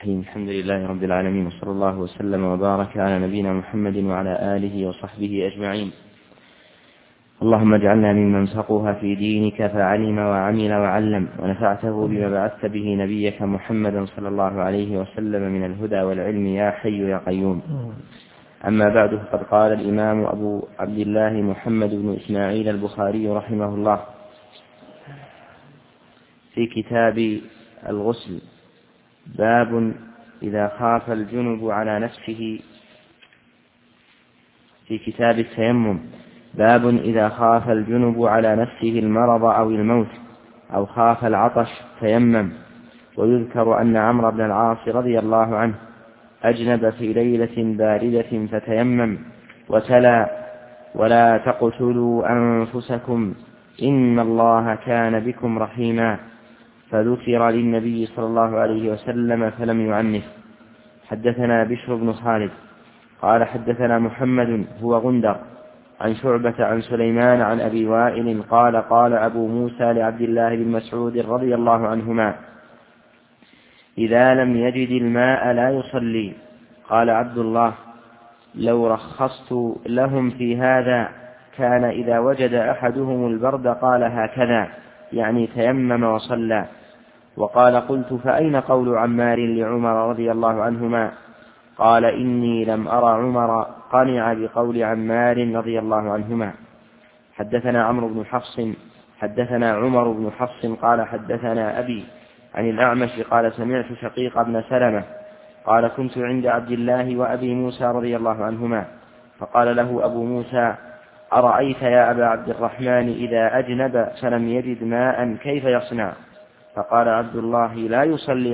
الرحيم. الحمد لله رب العالمين، وصلى الله وسلم وبارك على نبينا محمد وعلى آله وصحبه أجمعين. اللهم اجعلنا ممن فقه في دينك فعلم وعمل وعلم، ونفعته بما بعثت به نبيك محمدا صلى الله عليه وسلم من الهدى والعلم يا حي يا قيوم. أما بعد، فقد قال الإمام أبو عبد الله محمد بن إسماعيل البخاري رحمه الله في كتاب الغسل: باب إذا خاف الجنب على نفسه. في كتاب التيمم: باب إذا خاف الجنب على نفسه المرض أو الموت أو خاف العطش تيمم. ويذكر أن عمرو بن العاص رضي الله عنه أجنب في ليلة باردة فتيمم وتلا: ولا تقتلوا أنفسكم إن الله كان بكم رحيما. فذكر للنبي صلى الله عليه وسلم فلم يعنف. حدثنا بشر بن خالد قال حدثنا محمد هو غندر عن شعبة عن سليمان عن أبي وائل قال: قال أبو موسى لعبد الله بن مسعود رضي الله عنهما: إذا لم يجد الماء لا يصلي. قال عبد الله: لو رخصت لهم في هذا كان إذا وجد أحدهم البرد قال هكذا، يعني تيمم وصلى. وقال: قلت: فأين قول عمار لعمر رضي الله عنهما؟ قال: إني لم أرى عمر قنع بقول عمار رضي الله عنهما. حدثنا عمرو بن حفص حدثنا عمر بن حفص قال حدثنا أبي عن الأعمش قال: سمعت شقيق بن سلمة قال: كنت عند عبد الله وأبي موسى رضي الله عنهما، فقال له أبو موسى: أرأيت يا أبا عبد الرحمن إذا أجنب فلم يجد ماء كيف يصنع؟ فقال عبد الله: لا يصلي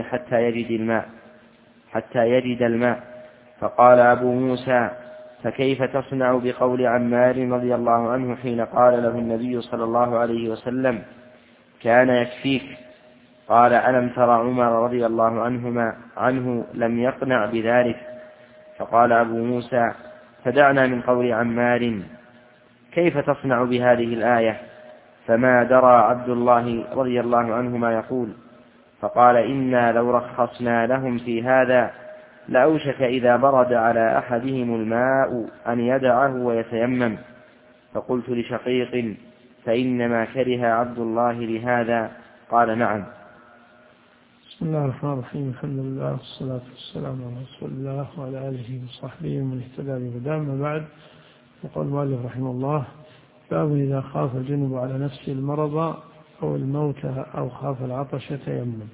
حتى يجد الماء. فقال أبو موسى: فكيف تصنع بقول عمار رضي الله عنه حين قال له النبي صلى الله عليه وسلم: كان يكفيك؟ قال: ألم تر عمر رضي الله عنه لم يقنع بذلك؟ فقال أبو موسى: فدعنا من قول عمار، كيف تصنع بهذه الآية؟ فما درى عبد الله رضي الله عنه ما يقول. فقال: إنا لو رخصنا لهم في هذا لأوشك إذا برد على أحدهم الماء أن يدعه ويتيمم. فقلت لشقيق: فإنما كره عبد الله لهذا؟ قال: نعم. بسم الله الرحمن الرحيم. الحمد لله والصلاة والسلام على رسول الله وعلى آله وصحبه ومن اهتدى بهداه. أما بعد، يقول المؤلف رحمه الله: باب إذا خاف الجنب على نفسه المرض أو الموت أو خاف العطش تيمم.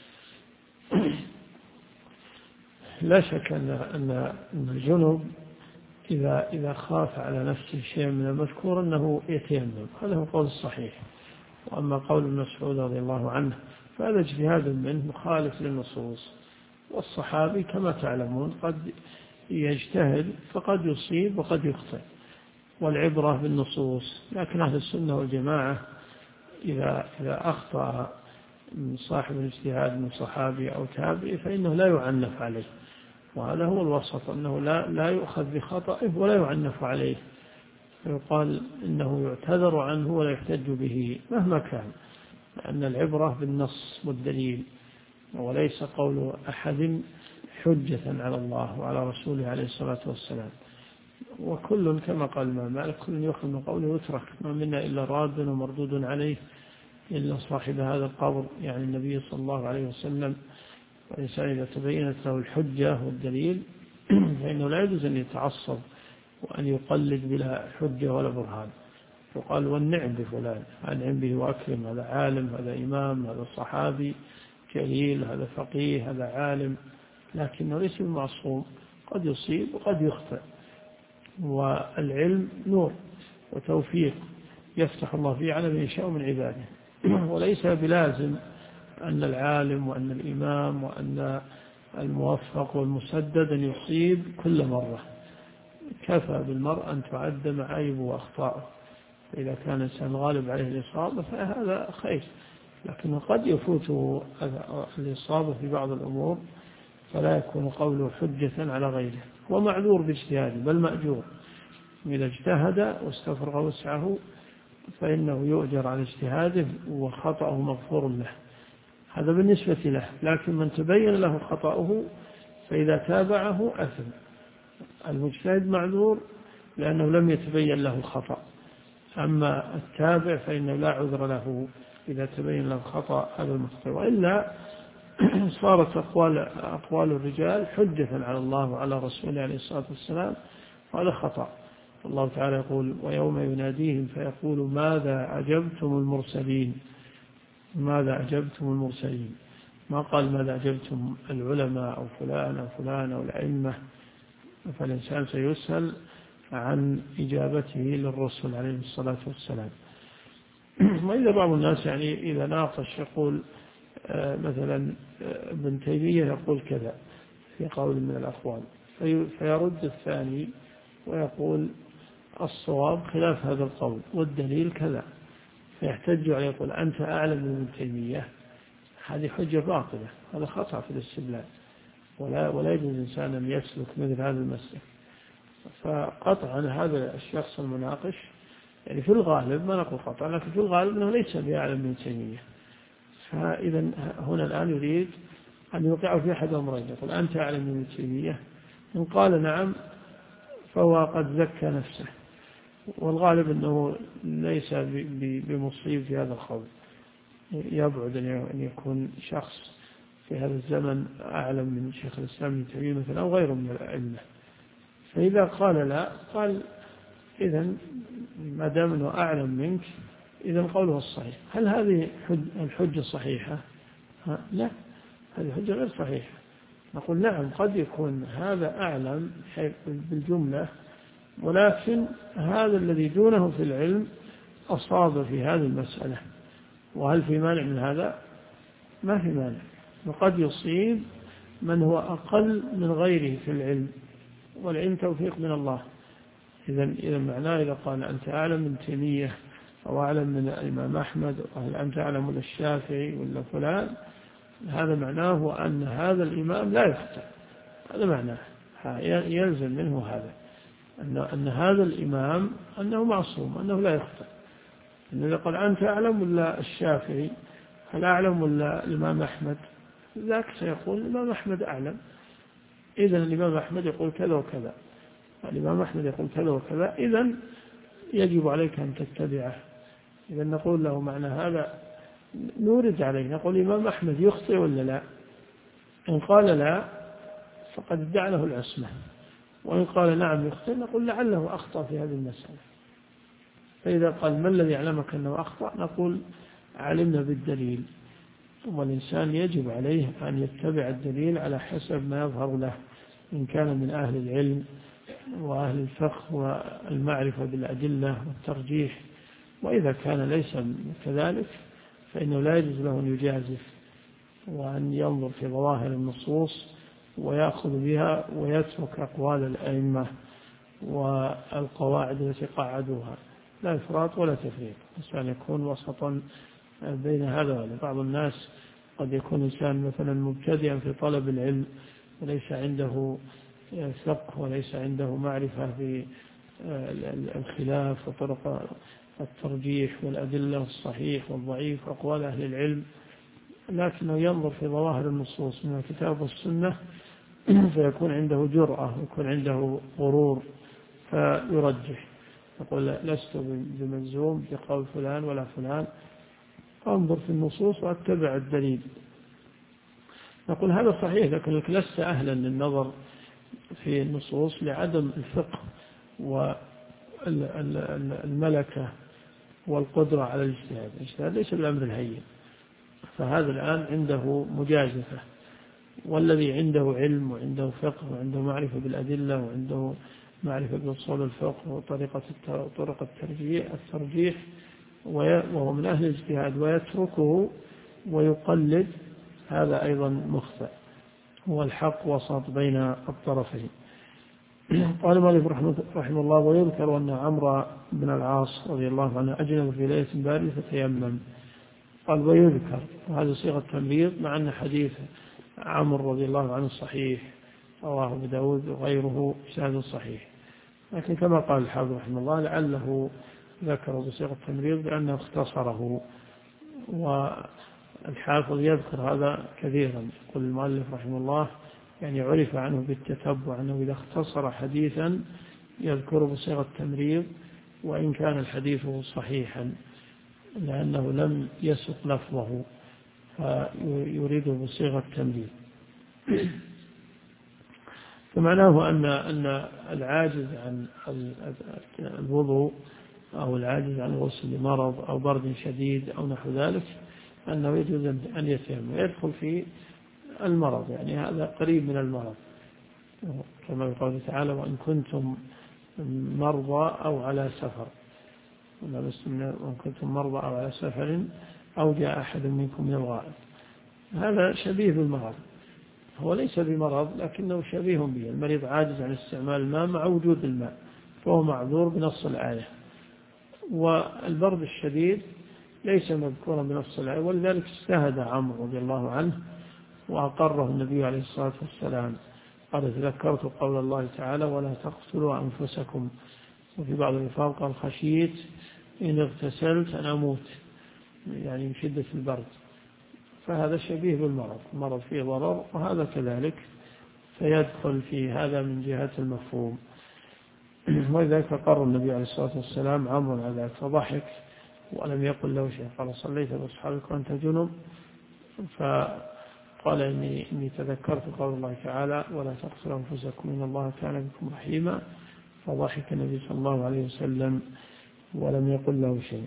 لا شك أن الجنب إذا خاف على نفسه شيء من المذكور أنه يتيمم، هذا هو القول الصحيح. وأما قول ابن مسعود رضي الله عنه فهذا اجتهاد منه مخالف للنصوص، والصحابي كما تعلمون قد يجتهد فقد يصيب وقد يخطئ، والعبرة بالنصوص. لكن أهل السنة والجماعة إذا أخطأ من صاحب الاجتهاد من صحابي أو تابعي فإنه لا يعنف عليه، وهذا هو الوسط، أنه لا يؤخذ بخطئه ولا يعنف عليه، فيقال إنه يعتذر عنه ولا يحتج به مهما كان، لأن العبرة بالنص والدليل، وليس قول أحد حجة على الله وعلى رسوله عليه الصلاة والسلام. وكل كما قال الإمام مالك: كل يؤخذ من قوله ويترك، ما منا إلا راد ومردود عليه إلا صاحب هذا القبر، يعني النبي صلى الله عليه وسلم. والإنسان إذا تبينت له الحجة والدليل فإنه لا يجوز أن يتعصب وأن يقلد بلا حجة ولا برهان. يقال: والنعم بفلان، أنعم به وأكرم، هذا عالم، هذا إمام، هذا صحابي جليل، هذا فقيه، هذا عالم، لكنه ليس معصوم، قد يصيب وقد يخطئ. والعلم نور وتوفيق يفتح الله فيه على من يشاء من عباده، وليس بلازم أن العالم وأن الإمام وأن الموفق والمسدد أن يصيب كل مرة. كفى بالمرء أن تعد معايبه وأخطاءه، إذا كان الإنسان غالب عليه الإصابة فهذا خير، لكنه قد يفوته الإصابة في بعض الأمور فلا يكون قوله حجة على غيره، ومعذور باجتهاده بل مأجور. إذا اجتهد واستفرغ وسعه فإنه يؤجر على اجتهاده وخطأه مغفور له. هذا بالنسبة له، لكن من تبين له خطأه فإذا تابعه أثم. المجتهد معذور لأنه لم يتبين له الخطأ، أما التابع فإنه لا عذر له إذا تبين له الخطأ هذا المخطئ، وإلا صارت أقوال الرجال حجة على الله وعلى رسوله عليه الصلاة والسلام، وهذا خطأ. الله تعالى يقول: ويوم يناديهم فيقول ماذا أجبتم المرسلين. ماذا أجبتم المرسلين، ما قال ماذا أجبتم العلماء أو فلان أو فلان أو الأئمة. فالإنسان سيسأل عن إجابته للرسل عليه الصلاة والسلام. وإذا بعض الناس يعني إذا ناقش يقول مثلا ابن تيمية يقول كذا في قول من الأقوال، فيرد الثاني ويقول الصواب خلاف هذا القول والدليل كذا، فيحتج عليه يقول أنت أعلم من ابن تيمية. هذه حجة باطلة، هذا خطأ في الاستدلال، ولا يجوز الإنسان أن يسلك مثل هذا المسلك. فقطعا هذا الشخص المناقش يعني في الغالب، ما نقول قطعا لكن في الغالب أنه ليس بأعلم من تيمية. فإذا هنا الآن يريد أن يوقعه في أحد أمرين، يقول أنت أعلم من تيمية، إن قال نعم فهو قد زكى نفسه، والغالب أنه ليس بمصيب في هذا القول، يبعد أن يكون شخص في هذا الزمن أعلم من شيخ الإسلام ابن تيمية مثلا أو غيره من الأئمة. فإذا قال لا، قال إذن ما دام أنه أعلم منك إذن قوله الصحيح. هل هذه الحجة صحيحة؟ لا، هذه حجة غير صحيحة. نقول نعم قد يكون هذا أعلم بالجملة، ولكن هذا الذي دونه في العلم أصاب في هذه المسألة، وهل في مانع من هذا؟ ما في مانع. وقد يصيب من هو أقل من غيره في العلم، والعلم توفيق من الله. إذا معناه إذا قال أنت أعلم من تيمية أو أعلم من الإمام أحمد أو أنت أعلم من الشافعي ولا فلان، هذا معناه أن هذا الإمام لا يخطئ. هذا معناه يلزم منه هذا أن هذا الإمام أنه معصوم، أنه لا يخطئ. إذا قال أنت أعلم ولا الشافعي، هل أعلم ولا الإمام أحمد، ذاك سيقول الإمام أحمد أعلم. إذن الإمام أحمد يقول كذا وكذا، الإمام أحمد يقول كذا وكذا، إذن يجب عليك أن تتبعه. إذن نقول له معنى هذا، نورد عليه نقول الإمام أحمد يخطئ ولا لا؟ إن قال لا فقد ادعى له العصمة، وإن قال نعم يخطئ نقول لعله أخطأ في هذه المسألة. فإذا قال ما الذي يعلمك أنه أخطأ، نقول علمنا بالدليل، والإنسان يجب عليه أن يتبع الدليل على حسب ما يظهر له، إن كان من أهل العلم وأهل الفقه والمعرفة بالأدلة والترجيح. وإذا كان ليس كذلك فإنه لا يجوز له أن يجازف وأن ينظر في ظواهر النصوص ويأخذ بها ويترك أقوال الأئمة والقواعد التي قاعدوها، لا إفراط ولا تفريط، الإنسان يكون وسطا بين هذا وهذا. بعض الناس قد يكون إنسان مثلا مبتدئا في طلب العلم وليس عنده فقه وليس عنده معرفة في الخلاف وطرق الترجيح والأدلة الصحيح والضعيف وأقوال أهل العلم، لكنه ينظر في ظواهر النصوص من الكتاب والسنة فيكون عنده جرأة ويكون عنده غرور فيرجح، يقول لست بملزوم بقول فلان ولا فلان، أنظر في النصوص وأتبع الدليل. نقول هذا صحيح، لكنك لست أهلا للنظر في النصوص لعدم الفقه والملكة والقدرة على الاجتهاد. الاجتهاد ليس بالأمر الهين، فهذا الآن عنده مجازفة، والذي عنده علم وعنده فقه وعنده معرفة بالأدلة وعنده معرفة بأصول الفقه وطرق الترجيح وهو من أهل الاجتهاد ويتركه ويقلد، هذا أيضا مخطئ. هو الحق وسط بين الطرفين. قال مالك رحمه الله: ويذكر أن عمرو بن العاص رضي الله عنه أجنب في ليلة باردة فتيمم. قال ويذكر، وهذا صيغة تمريض، مع أن حديث عمرو رضي الله عنه صحيح، رواه أبو داود وغيره بسند صحيح، لكن كما قال الحافظ رحمه الله لعله ذكر بصيغة التمريض لأنه اختصره، الحافظ يذكر هذا كثيرا. يقول المؤلف رحمه الله يعني عرف عنه بالتتبع أنه إذا اختصر حديثا يذكره بصيغة التمريض وإن كان الحديث صحيحا لأنه لم يسق لفظه فيريده بصيغة التمريض. فمعناه أن العاجز عن الوضوء أو العاجز عن الغسل لمرض أو برد شديد أو نحو ذلك أنه يجوز أن يتيمم ويدخل في المرض، يعني هذا قريب من المرض كما يقول تعالى وإن كنتم مرضى أو على سفر، وإن كنتم مرضى أو على سفر أو جاء أحد منكم من الغائط. هذا شبيه بالمرض، هو ليس بمرض لكنه شبيه به. المريض عاجز عن استعمال الماء مع وجود الماء فهو معذور بنص الآية، والبرد الشديد ليس مذكورا بنص الآية، ولذلك اجتهد عمرو رضي الله عنه وأقره النبي عليه الصلاة والسلام. قال تذكرت قول الله تعالى ولا تقتلوا أنفسكم، وفي بعض الألفاظ قال خشيت إن اغتسلت أن أموت، يعني من شدة البرد. فهذا شبيه بالمرض، المرض فيه ضرر وهذا كذلك، فيدخل في هذا من جهة المفهوم. ولذلك قرر النبي عليه الصلاة والسلام عمرو على ذلك فضحك ولم يقل له شيء. قال صليت بأصحابك وأنت جنب؟ فقال إني تذكرت قول الله تعالى ولا تقتلوا أنفسكم إن الله كان بكم رحيما، فضحك النبي صلى الله عليه وسلم ولم يقل له شيء.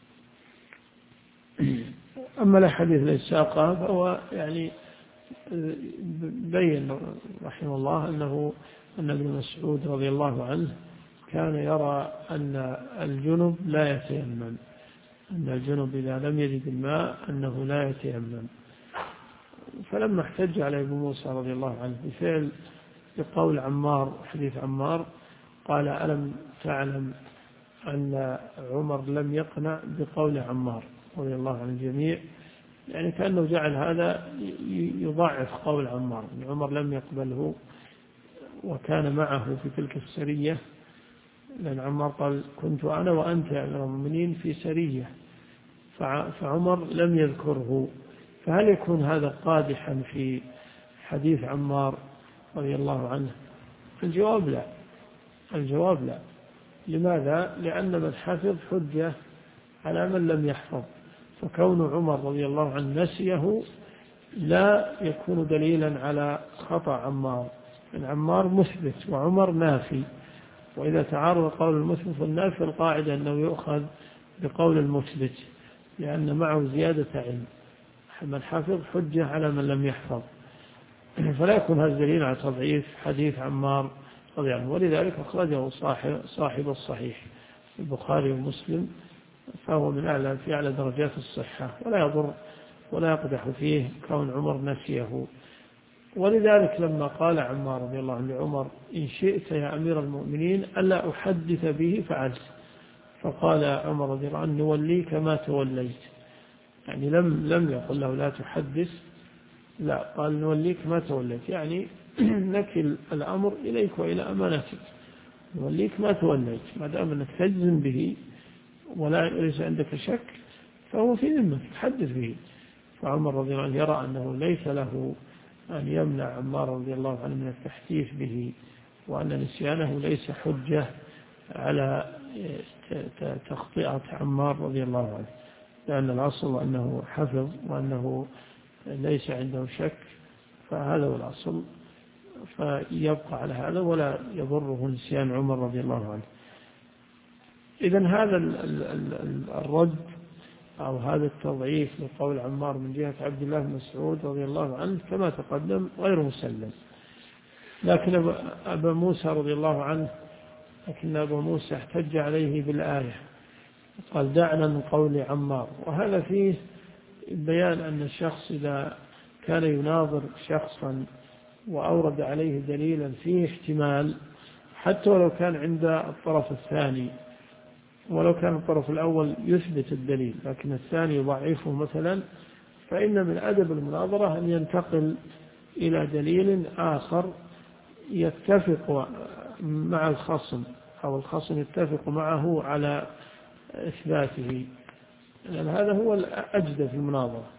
أما الحديث الذي ساقه فهو يعني بين رحمه الله أن ابن مسعود رضي الله عنه كان يرى أن الجنب لا يتيمم، أن الجنب إذا لم يجد الماء أنه لا يتيمم. فلما احتج على ابن موسى رضي الله عنه بفعل بقول عمار، حديث عمار، قال ألم تعلم أن عمر لم يقنع بقول عمار رضي الله عن الجميع، يعني كأنه جعل هذا يضعف قول عمار، أن عمر لم يقبله وكان معه في تلك السرية، لأن عمار قال كنت أنا وأنت يا أمير المؤمنين في سرية فعمر لم يذكره. فهل يكون هذا قادحا في حديث عمار رضي الله عنه؟ الجواب لا، الجواب لا. لماذا؟ لأن من حفظ حجة على من لم يحفظ، فكون عمر رضي الله عنه نسيه لا يكون دليلا على خطأ عمار، لأن عمار مثبت وعمر نافي، وإذا تعارض قول المثبت والنافي القاعدة أنه يؤخذ بقول المثبت لأن معه زيادة علم. من حفظ حجة على من لم يحفظ، فلا يكون هذا دليل على تضعيف حديث عمار رضي الله عنه. ولذلك أخرجه صاحب الصحيح البخاري ومسلم، فهو من أعلى درجات الصحة، ولا يضر ولا يقدح فيه كون عمر نسيه. ولذلك لما قال عمار رضي الله عنه لعمر إن شئت يا أمير المؤمنين ألا أحدث به فعلت، فقال عمر رضي الله عنه نوليك ما توليت، يعني لم يقل له لا تحدث، لا، قال نوليك ما توليت، يعني نكل الأمر إليك وإلى أمانتك، نوليك ما توليت، ما دام أنك تجزم به ولا ليس عندك شك فهو في ذمتك تحدث به. فعمر رضي الله عنه يرى أنه ليس له أن يمنع عمار رضي الله عنه من التحديث به، وأن نسيانه ليس حجة على تخطئة عمار رضي الله عنه، لأن الأصل أنه حفظ وأنه ليس عنده شك، فهذا هو الأصل، فيبقى على هذا ولا يضره نسيان عمر رضي الله عنه. إذن هذا الرد أو هذا التضعيف لقول عمار من جهة عبد الله بن مسعود رضي الله عنه كما تقدم غير مسلم. لكن أبا موسى رضي الله عنه أبا موسى احتج عليه بالآية، قال دعنا من قول عمار، وهذا فيه بيان أن الشخص إذا كان يناظر شخصا وأورد عليه دليلا فيه احتمال، حتى ولو كان عند الطرف الثاني، ولو كان الطرف الأول يثبت الدليل لكن الثاني يضعفه مثلا، فإن من أدب المناظرة أن ينتقل إلى دليل آخر يتفق مع الخصم أو الخصم يتفق معه على إثباته، لأن هذا هو الأجدى في المناظرة.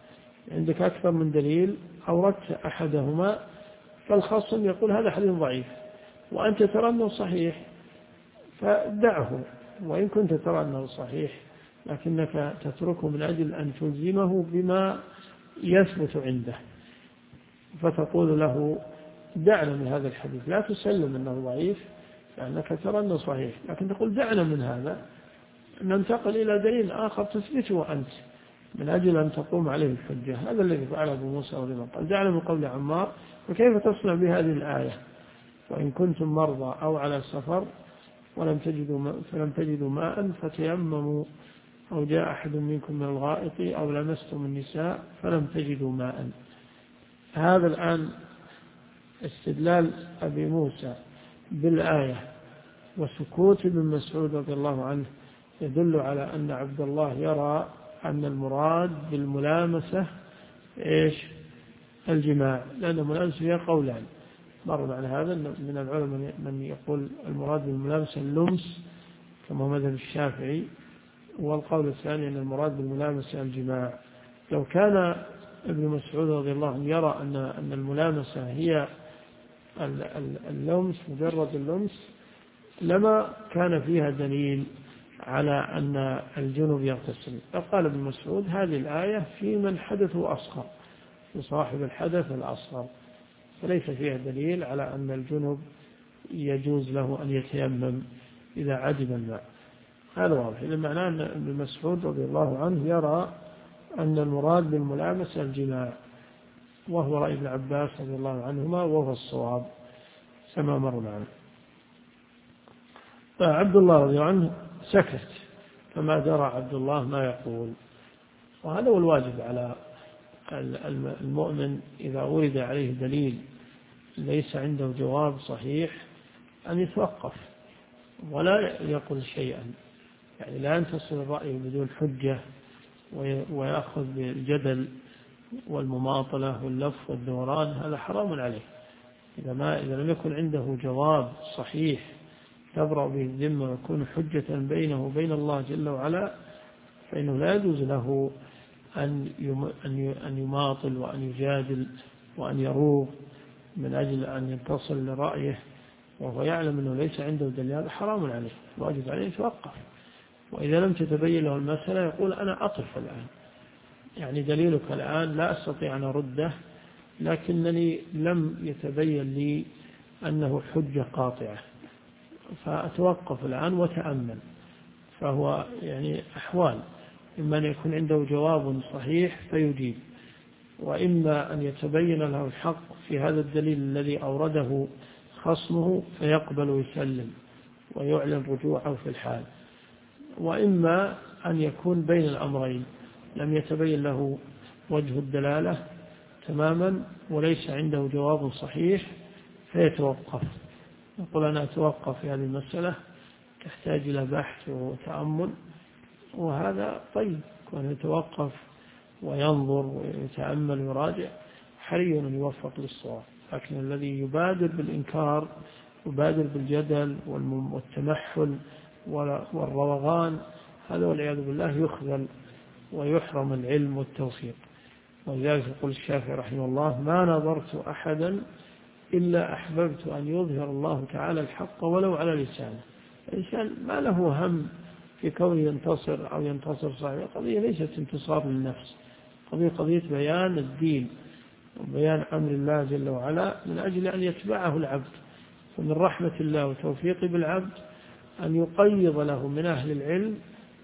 عندك أكثر من دليل أوردت أحدهما، فالخصم يقول هذا حديث ضعيف وأنت ترى أنه صحيح، فدعه، وإن كنت ترى أنه صحيح لكنك تتركه من أجل أن تلزمه بما يثبت عنده، فتقول له دعنا من هذا الحديث، لا تسلم أنه ضعيف لأنك ترى أنه صحيح، لكن تقول دعنا من هذا، ننتقل إلى دليل آخر تثبته أنت من أجل أن تقوم عليه الحجة. هذا الذي فعله أبو موسى رضي الله عنه، قال دعنا من قول عمار، وكيف تصنع بهذه الآية وإن كنتم مرضى أو على سفر فلم تجدوا ماء فتيمموا، أو جاء أحد منكم من الغائط أو لمستم النساء فلم تجدوا ماء. هذا الآن استدلال أبي موسى بالآية وسكوت ابن مسعود رضي الله عنه يدل على أن عبد الله يرى أن المراد بالملامسة إيش؟ الجماع، لأن الملامسة هي قولان، مر عن هذا من العلماء من يقول المراد بالملامسة اللمس كما مذهب الشافعي، والقول الثاني أن المراد بالملامسة الجماع. لو كان ابن مسعود رضي الله عنه يرى أن الملامسة هي اللمس، مجرد اللمس، لما كان فيها دليل على أن الجنب يغتسل. فقال ابن مسعود هذه الآية في من حدثه أصغر، في صاحب الحدث الأصغر، فليس فيها دليل على أن الجنب يجوز له أن يتيمم إذا عدم الماء. هذا واضح. إذا معناه أن ابن مسعود رضي الله عنه يرى أن المراد بالملامسة الجماع، وهو رأي ابن عباس رضي الله عنهما، وهو الصواب كما مر معنا. فعبد الله رضي الله عنه سكت، فما درى عبد الله ما يقول. وهذا هو الواجب على المؤمن إذا ورد عليه دليل ليس عنده جواب صحيح أن يتوقف ولا يقول شيئا، يعني لا ينتصر الرأي بدون حجة ويأخذ بالجدل والمماطلة واللف والدوران، هذا حرام عليه. إذا لم يكن عنده جواب صحيح تبرأ به الذمة ويكون حجة بينه وبين الله جل وعلا، فإنه لا يجوز له أن يماطل وأن يجادل وأن يروغ من أجل أن ينتصل لرأيه وهو يعلم أنه ليس عنده دليل. هذا حرام عليه، واجب عليه يتوقف. وإذا لم تتبين له المسألة يقول أنا أقف الآن، يعني دليلك الآن لا أستطيع أن أرده، لكنني لم يتبين لي أنه حجة قاطعة، فأتوقف الآن وتأمل. فهو يعني أحوال، إما أن يكون عنده جواب صحيح فيجيب، وإما أن يتبين له الحق في هذا الدليل الذي أورده خصمه فيقبل ويسلم ويعلن رجوعه في الحال، وإما أن يكون بين الأمرين، لم يتبين له وجه الدلالة تماما وليس عنده جواب صحيح فيتوقف، يقول أنا أتوقف في هذه المسألة تحتاج إلى بحث وتأمل، وهذا طيب، كون يتوقف وينظر ويتأمل ويراجع حري أن يوفق للصواب. لكن الذي يبادر بالإنكار يبادر بالجدل والتمحل والروغان، هذا والعياذ بالله يخذل ويحرم العلم والتوفيق. ولذلك يقول الشافعي رحمه الله ما نظرت أحدا إلا أحببت أن يظهر الله تعالى الحق ولو على لسانه. الإنسان ما له هم في كونه ينتصر أو ينتصر صحيح، قضية ليست انتصار للنفس، قضية بيان الدين وبيان أمر الله جل وعلا من أجل أن يتبعه العبد. ومن رحمة الله وتوفيقه بالعبد أن يقيض له من أهل العلم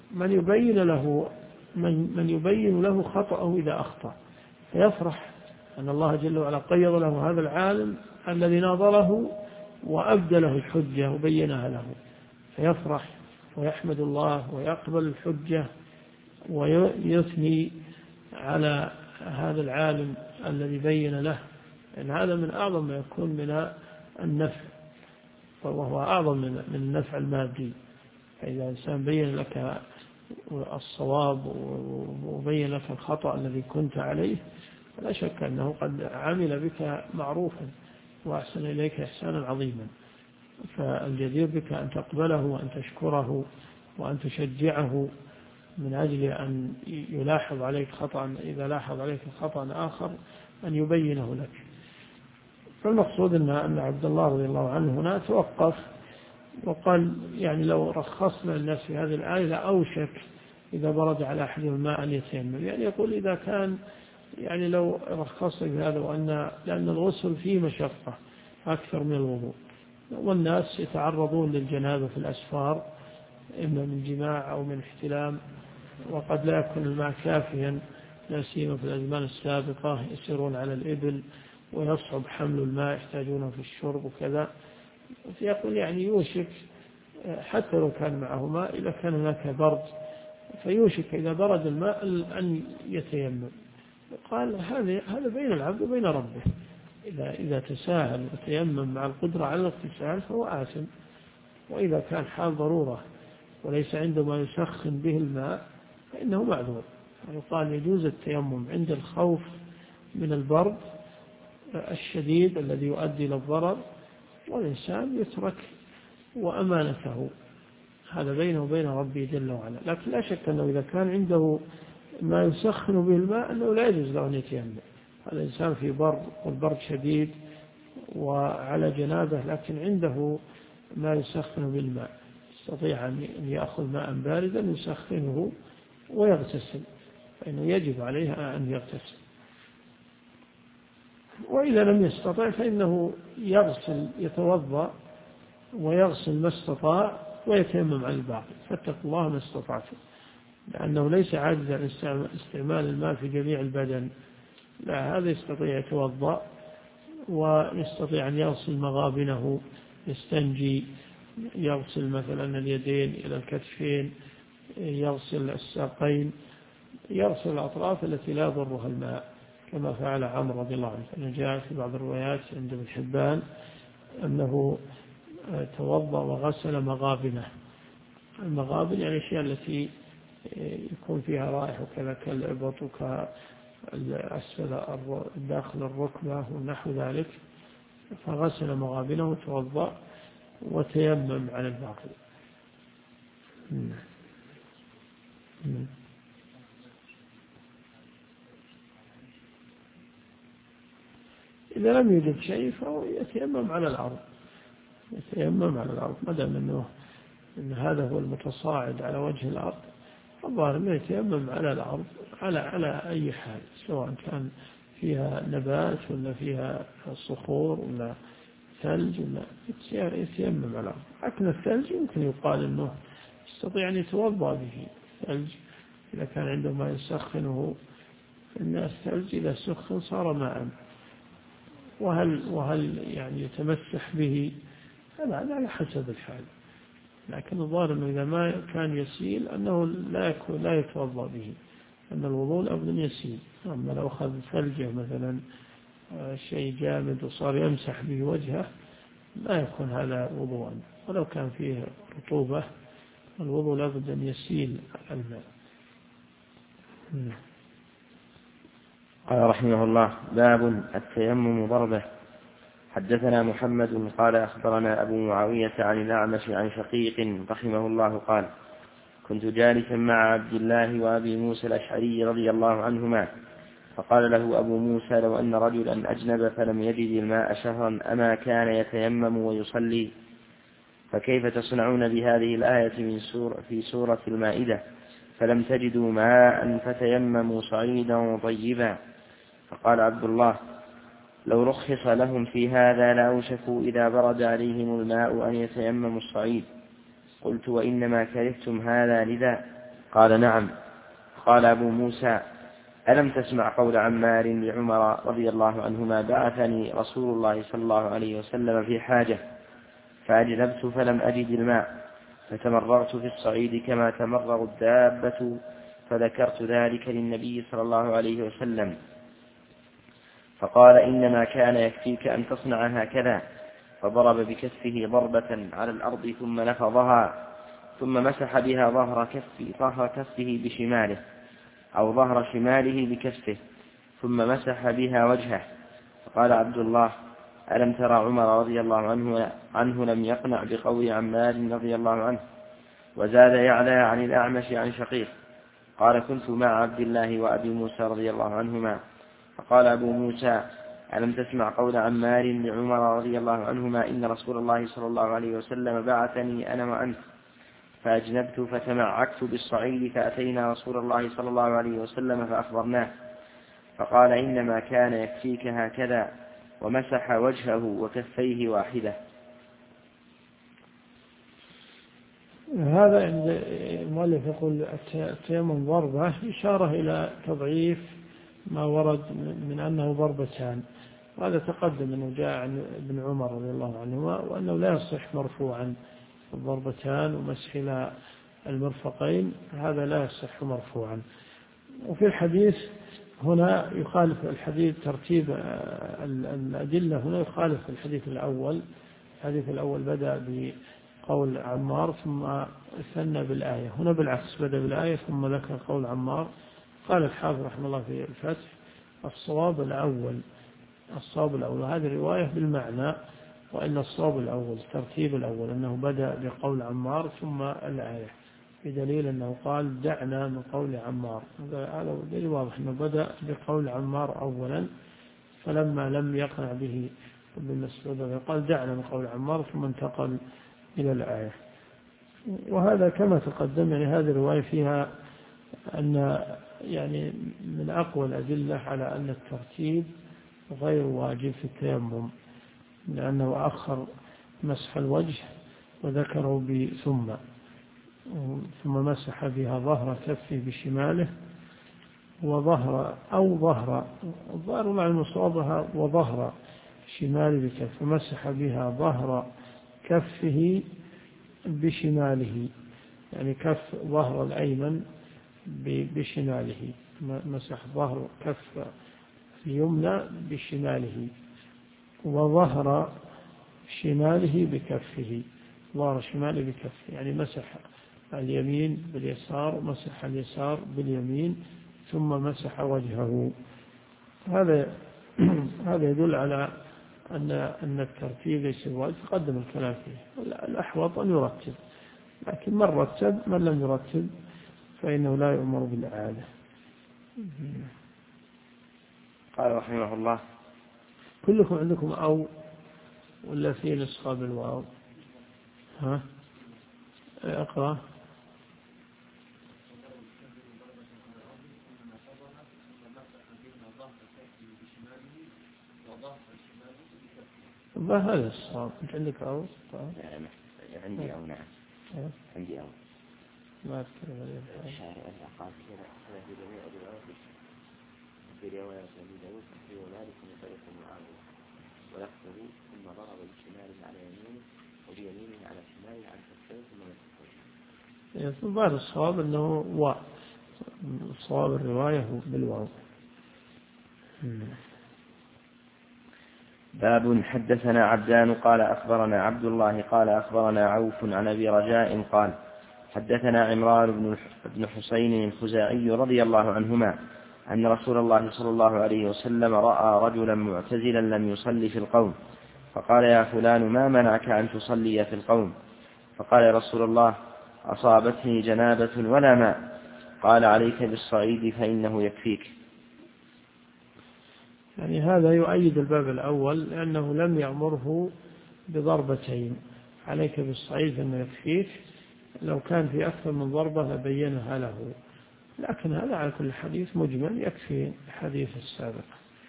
من يبين له خطأه إذا أخطأ، فيفرح أن الله جل وعلا قيض له هذا العالم الذي ناظره وأبدى له الحجة وبينها له، فيفرح ويحمد الله ويقبل الحجة ويثني على هذا العالم الذي بين له، لأن هذا من أعظم ما يكون من النفع، وهو أعظم من النفع المادي. فإذا إنسان بين لك الصواب وبين لك الخطأ الذي كنت عليه فلا شك أنه قد عمل بك معروفا وأحسن إليك إحسانا عظيما، فالجدير بك أن تقبله وأن تشكره وأن تشجعه من أجل أن يلاحظ عليك خطأ، إذا لاحظ عليك خطأ آخر أن يبينه لك. فالمقصود أن عبد الله رضي الله عنه هنا توقف وقال يعني لو رخصنا الناس في هذه الآية لأوشك إذا برد على أحد الماء أن يتيمم. يعني يقول إذا كان يعني لو رخصنا في هذا لأن الغسل فيه مشقة أكثر من الوضوء، والناس يتعرضون للجنابة في الأسفار إما من جماع أو من احتلام، وقد لا يكون الماء كافيا، لا سيما في الأزمان السابقة يسيرون على الإبل ويصعب حمل الماء، يحتاجونه في الشرب وكذا. فيقول يعني يوشك حتى لو كان معه ماء إذا كان هناك برد فيوشك إذا برد الماء أن يتيمم. قال هذا بين العبد وبين ربه، إذا تساهل وتيمم مع القدرة على الاغتسال فهو آثم، وإذا كان حال ضرورة وليس عنده ما يسخن به الماء فإنه معذور. يقال يجوز التيمم عند الخوف من البرد الشديد الذي يؤدي إلى الضرر، والإنسان يترك وأمانته، هذا بينه وبين ربه جل وعلا. لكن لا شك أنه إذا كان عنده ما يسخن به الماء أنه لا يجوز له أن يتيمم. هذا إنسان في برد والبرد شديد وعلى جنابه لكن عنده ما يسخن بالماء، يستطيع أن يأخذ ماء باردا يسخنه ويغتسل، فإنه يجب عليه أن يغتسل. وإذا لم يستطع فإنه يتوضأ ويغسل ما استطاع ويتيمم عن الباقي، فاتقوا الله ما استطعتم، لأنه ليس عاجزا عن استعمال الماء في جميع البدن، لا، هذا يستطيع يتوضأ ويستطيع أن يغسل مغابنه، يستنجي، يغسل مثلا اليدين إلى الكتفين، يغسل الساقين، يغسل الأطراف التي لا يضرها الماء كما فعل عمرو رضي الله عنه. جاء في بعض الروايات عند ابن حبان أنه توضأ وغسل مغابنه. المغابن يعني الأشياء التي يكون فيها رائحة كذا كالإبط وكالأسفل داخل الركبة ونحو ذلك، فغسل مغابنه وتوضأ وتيمم على الباقي. إذا لم يوجد شيء فهو يتيمم على الأرض، ما دام أن هذا هو المتصاعد على وجه الأرض، الظاهر أنه يتيمم على الأرض على أي حال، سواء كان فيها نبات ولا فيها صخور ولا ثلج ولا يتيمم على الأرض. لكن الثلج يمكن يقال أنه يستطيع أن يتوضأ به، الثلج إذا كان عنده ما يسخنه، فإن الثلج إذا سخن صار ماء، وهل يعني يتمسح به؟ هذا على حسب الحال، لكن الظاهر أنه إذا ما كان يسيل أنه لا يتوضأ به، أن الوضوء لابد يسيل. أما لو أخذ ثلجه مثلا شيء جامد وصار يمسح به وجهه لا يكون هذا وضوءا، ولو كان فيه رطوبة الوضوء لابد أن يسيل الماء. قال رحمه الله: باب التيمم ضربه. حدثنا محمد قال أخبرنا أبو معاوية عن الأعمش عن شقيق رحمه الله قال: كنت جالسا مع عبد الله وأبي موسى الأشعري رضي الله عنهما، فقال له أبو موسى: لو أن رجلا أجنب فلم يجد الماء شهرا أما كان يتيمم ويصلي؟ فكيف تصنعون بهذه الآية في سورة المائدة: فلم تجدوا ماء فتيمموا صعيدا طيبا؟ فقال عبد الله: لو رخص لهم في هذا لأوشكوا إذا برد عليهم الماء أن يتيمموا الصعيد. قلت: وإنما كرهتم هذا لذا؟ قال: نعم. قال أبو موسى: ألم تسمع قول عمار لعمر رضي الله عنهما: بعثني رسول الله صلى الله عليه وسلم في حاجة فأجنبت فلم أجد الماء فتمرغت في الصعيد كما تمرغ الدابة، فذكرت ذلك للنبي صلى الله عليه وسلم، فقال: إنما كان يكفيك أن تصنع هكذا. فضرب بكفه ضربة على الأرض ثم نفضها، ثم مسح بها ظهر كفه بشماله، أو ظهر شماله بكفه، ثم مسح بها وجهه. فقال عبد الله: ألم ترى عمر رضي الله عنه لم يقنع بقول عمار رضي الله عنه؟ وزاد يعلى عن الأعمش عن شقيق: قال كنت مع عبد الله وأبي موسى رضي الله عنهما فقال أبو موسى ألم تسمع قول عمار لعمر رضي الله عنهما إن رسول الله صلى الله عليه وسلم بعثني أنا وأنت فأجنبت فتمعكت بالصعيد فأتينا رسول الله صلى الله عليه وسلم فأخبرناه فقال إنما كان يكفيك هكذا ومسح وجهه وكفيه واحدة. هذا عند المؤلف يقول التيمم ضربة إشارة إلى تضعيف ما ورد من أنه ضربتان، وهذا تقدم أنه جاء عن ابن عمر رضي الله عنهما وأنه لا يصح مرفوعا الضربتان ومسح إلى المرفقين، هذا لا يصح مرفوعا. وفي الحديث هنا يخالف الحديث ترتيب الأدلة، هنا يخالف الحديث الأول. الحديث الأول بدأ بقول عمار ثم ثنى بالآية، هنا بالعكس بدأ بالآية ثم ذكر قول عمار. قال الحافظ رحمه الله في الفتح الصواب الأول، هذه الرواية بالمعنى، وإن الصواب الأول ترتيب الأول أنه بدأ بقول عمار ثم الآية، بدليل أنه قال دعنا من قول عمار، هذا دليل واضح أنه بدأ بقول عمار أولا، فلما لم يقنع به ابن مسعود قال دعنا من قول عمار ثم انتقل إلى الآية. وهذا كما تقدم يعني هذه الرواية فيها أن يعني من أقوى الأدلة على أن الترتيب غير واجب في التيمم، لأنه أخر مسح الوجه وذكره ثم مسح بها ظهر كفه بشماله وظهر أو ظهر مع المصابها وظهر شماله بكفه، فمسح بها ظهر كفه بشماله، يعني كف ظهر الأيمن بشماله، مسح ظهر كف اليمنى بشماله وظهر شماله بكفه، ظهر شماله بكفه، يعني مسح اليمين باليسار ومسح اليسار باليمين ثم مسح وجهه. هذا يدل على أن الترتيب ليس واجب، تقدم الكلام فيه. الأحوط أن يرتب، لكن من لم يرتب فإنه لا يؤمر بالإعادة. قال رحمه الله كلكم عندكم أو ولا في نسخة بالواو؟ ها أقرأ. هذا الصواب. أنت عندك أو؟ عندي أو نعم. عندي أو ما أذكر الشارع قال كذا في جميع الروايات في رواية أبي داود في ذلك من طريق معاوية ولفظه ثم ضرب بشماله على يمينه وبيمينه على شماله على كفيه ثم مسح. ثم بعد الصواب أنه صواب الرواية بالواو. باب حدثنا عبدان قال أخبرنا عبد الله قال أخبرنا عوف عن أبي رجاء قال حدثنا عمران بن حسين الخزاعي رضي الله عنهما أن رسول الله صلى الله عليه وسلم رأى رجلا معتزلا لم يصلي في القوم فقال يا فلان ما منعك أن تصلي في القوم؟ فقال يا رسول الله أصابتني جنابة ولا ماء. قال عليك بالصعيد فإنه يكفيك. يعني هذا يؤيد الباب الأول لأنه لم يأمره بضربتين، عليك بالصعيد فإنه يكفيك، لو كان في أكثر من ضربة لبينها له، لكن هذا على كل حديث مجمل يكفي الحديث السابق.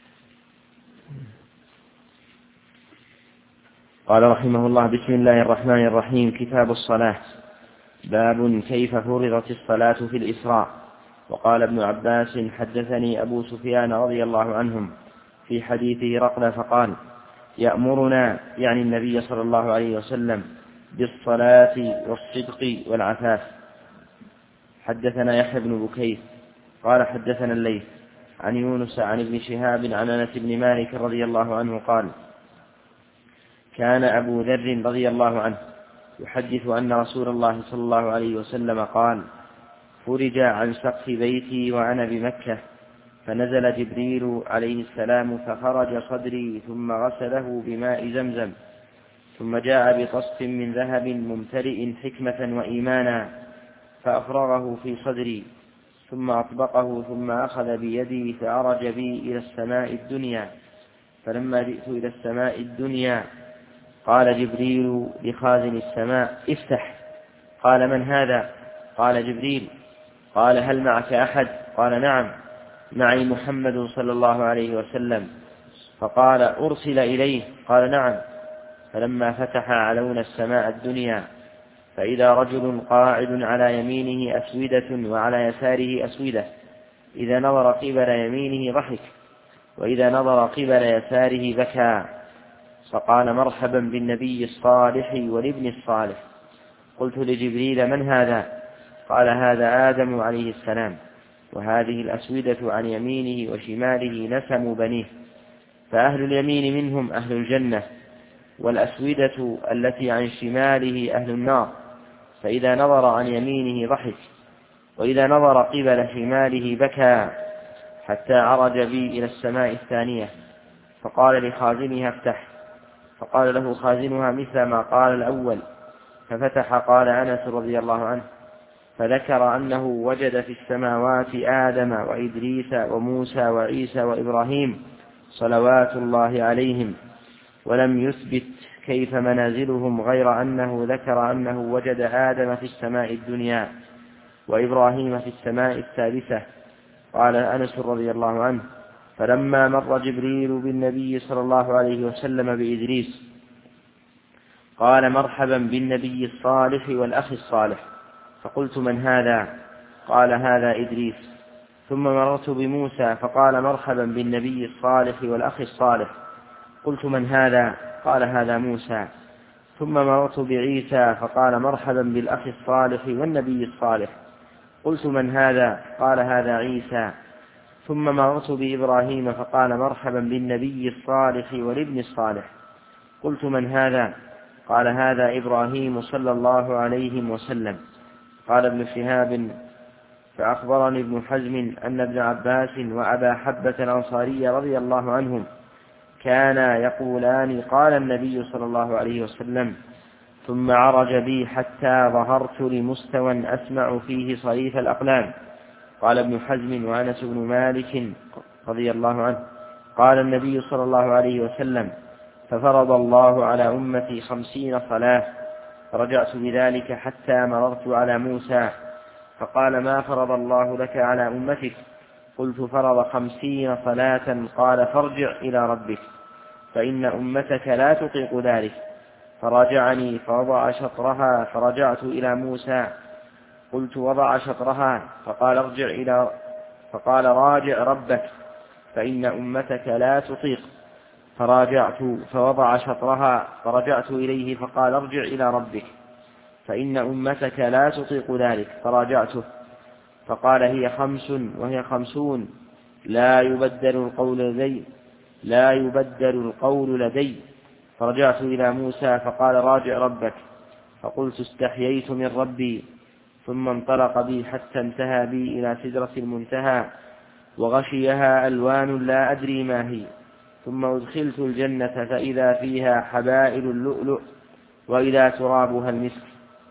قال رحمه الله بسم الله الرحمن الرحيم. كتاب الصلاة. باب كيف فرضت الصلاة في الإسراء. وقال ابن عباس حدثني أبو سفيان رضي الله عنهم في حديثه رقل فقال يأمرنا يعني النبي صلى الله عليه وسلم بالصلاة والصدق والعفاف. حدثنا يحيى بن بكير قال حدثنا الليث عن يونس عن ابن شهاب عن أنس بن مالك رضي الله عنه قال كان أبو ذر رضي الله عنه يحدث أن رسول الله صلى الله عليه وسلم قال فرج عن سقف بيتي وأنا بمكة فنزل جبريل عليه السلام فخرج صدري ثم غسله بماء زمزم ثم جاء بطست من ذهب ممتلئ حكمة وإيمانا فأفرغه في صدري ثم أطبقه ثم أخذ بيدي فأرج بي إلى السماء الدنيا. فلما جئت إلى السماء الدنيا قال جبريل لخازن السماء افتح. قال من هذا؟ قال جبريل. قال هل معك أحد؟ قال نعم معي محمد صلى الله عليه وسلم. فقال أرسل إليه؟ قال نعم. فلما فتح علون السماء الدنيا فإذا رجل قاعد على يمينه أسودة وعلى يساره أسودة، إذا نظر قبل يمينه ضحك وإذا نظر قبل يساره بكى. فقال مرحبا بالنبي الصالح والابن الصالح. قلت لجبريل من هذا؟ قال هذا آدم عليه السلام، وهذه الأسودة عن يمينه وشماله نسم بنيه، فأهل اليمين منهم أهل الجنة، والأسودة التي عن شماله أهل النار. فإذا نظر عن يمينه ضحك وإذا نظر قبل شماله بكى، حتى عرج بي إلى السماء الثانية. فقال لخازنها افتح. فقال له خازنها مثل ما قال الأول، ففتح. قال أنس رضي الله عنه فذكر أنه وجد في السماوات آدم وإدريس وموسى وعيسى وإبراهيم صلوات الله عليهم، ولم يثبت كيف منازلهم، غير أنه ذكر أنه وجد آدم في السماء الدنيا وإبراهيم في السماء الثالثة. قال أنس رضي الله عنه فلما مر جبريل بالنبي صلى الله عليه وسلم بإدريس قال مرحبا بالنبي الصالح والأخ الصالح. فقلت من هذا؟ قال هذا إدريس. ثم مررت بموسى فقال مرحبا بالنبي الصالح والأخ الصالح. قلت من هذا؟ قال هذا موسى. ثم مررت بعيسى فقال مرحبا بالأخ الصالح والنبي الصالح. قلت من هذا؟ قال هذا عيسى. ثم مررت بإبراهيم فقال مرحبا بالنبي الصالح والابن الصالح. قلت من هذا؟ قال هذا إبراهيم صلى الله عليه وسلم. قال ابن شهاب فأخبرني ابن حزم أن ابن عباس وأبا حبة الأنصاري رضي الله عنهم كانا يقولان قال النبي صلى الله عليه وسلم ثم عرج بي حتى ظهرت لمستوى أسمع فيه صريف الأقلام. قال ابن حزم وأنس بن مالك رضي الله عنه قال النبي صلى الله عليه وسلم ففرض الله على أمتي 50 صلاة، فرجعت بذلك حتى مررت على موسى فقال ما فرض الله لك على أمتك؟ قلت فرض 50 صلاة. قال فارجع إلى ربك فإن أمتك لا تطيق ذلك. فراجعني فوضع شطرها فرجعت إلى موسى. قلت وضع شطرها؟ فقال راجع ربك فإن أمتك لا تطيق. فراجعت فوضع شطرها فرجعت إليه فقال ارجع إلى ربك فإن أمتك لا تطيق ذلك. فراجعته فقال هي 5 وهي 50 لا يبدل القول لدي. فرجعت إلى موسى فقال راجع ربك. فقلت استحييت من ربي. ثم انطلق بي حتى انتهى بي إلى سدرة المنتهى وغشيها ألوان لا أدري ما هي. ثم أدخلت الجنة فإذا فيها حبائل اللؤلؤ وإذا ترابها المسك.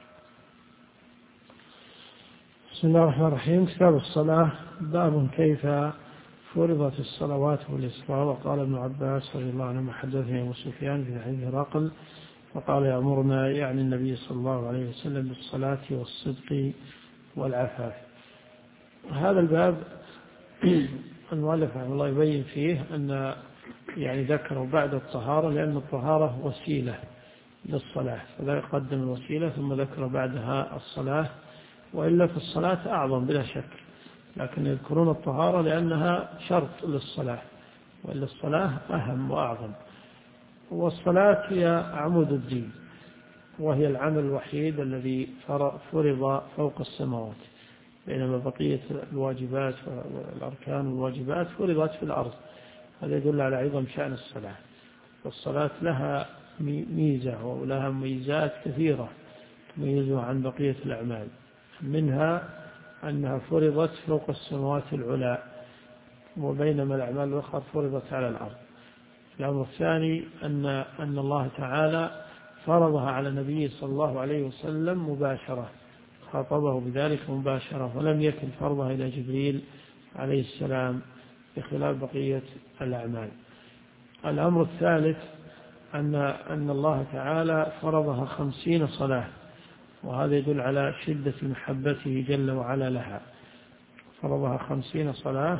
بسم الله الرحمن الرحيم. كتاب الصلاة. باب كيف فرضت الصلوات والإسراء. وقال ابن عباس رضي الله عنه حدثني أبو سفيان في حديث هرقل فقال يأمرنا يعني النبي صلى الله عليه وسلم بالصلاة والصدق والعفاف. هذا الباب المؤلف رحمه الله يبين فيه أن يعني ذكره بعد الطهارة لأن الطهارة وسيلة للصلاة، فلا يقدم الوسيلة ثم ذكر بعدها الصلاة، وإلا في الصلاة أعظم بلا شك، لكن يذكرون الطهارة لأنها شرط للصلاة، وإلا الصلاة أهم وأعظم. والصلاة هي عمود الدين، وهي العمل الوحيد الذي فرض فوق السماوات، بينما بقية الواجبات والأركان والواجبات فرضت في الأرض. هذا يدل على عظم شأن الصلاة. والصلاة لها ميزة ولها ميزات كثيرة تميزها عن بقية الأعمال، منها أنها فرضت فوق السماوات العلى، وبينما الأعمال الأخرى فرضت على الأرض. الأمر الثاني أن الله تعالى فرضها على النبي صلى الله عليه وسلم مباشرة خاطبه بذلك مباشرة ولم يكن فرضها إلى جبريل عليه السلام بخلاف بقية الأعمال. الأمر الثالث أن الله تعالى فرضها 50 صلاة، وهذا يدل على شدة محبته جل وعلا لها. فرضها 50 صلاة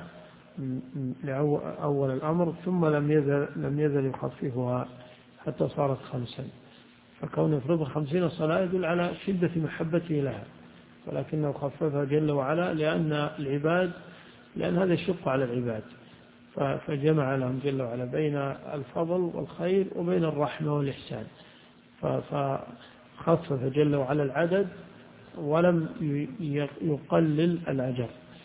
لأول الأمر، ثم لم يزل يخففها حتى صارت 5. فكون يفرضها 50 صلاة يدل على شدة محبته لها، ولكنه خففها جل وعلا لأن هذا يشق على العباد، فجمع لهم جل وعلا بين الفضل والخير وبين الرحمة والإحسان، فخفف جل وعلا العدد ولم يقلل الأجر،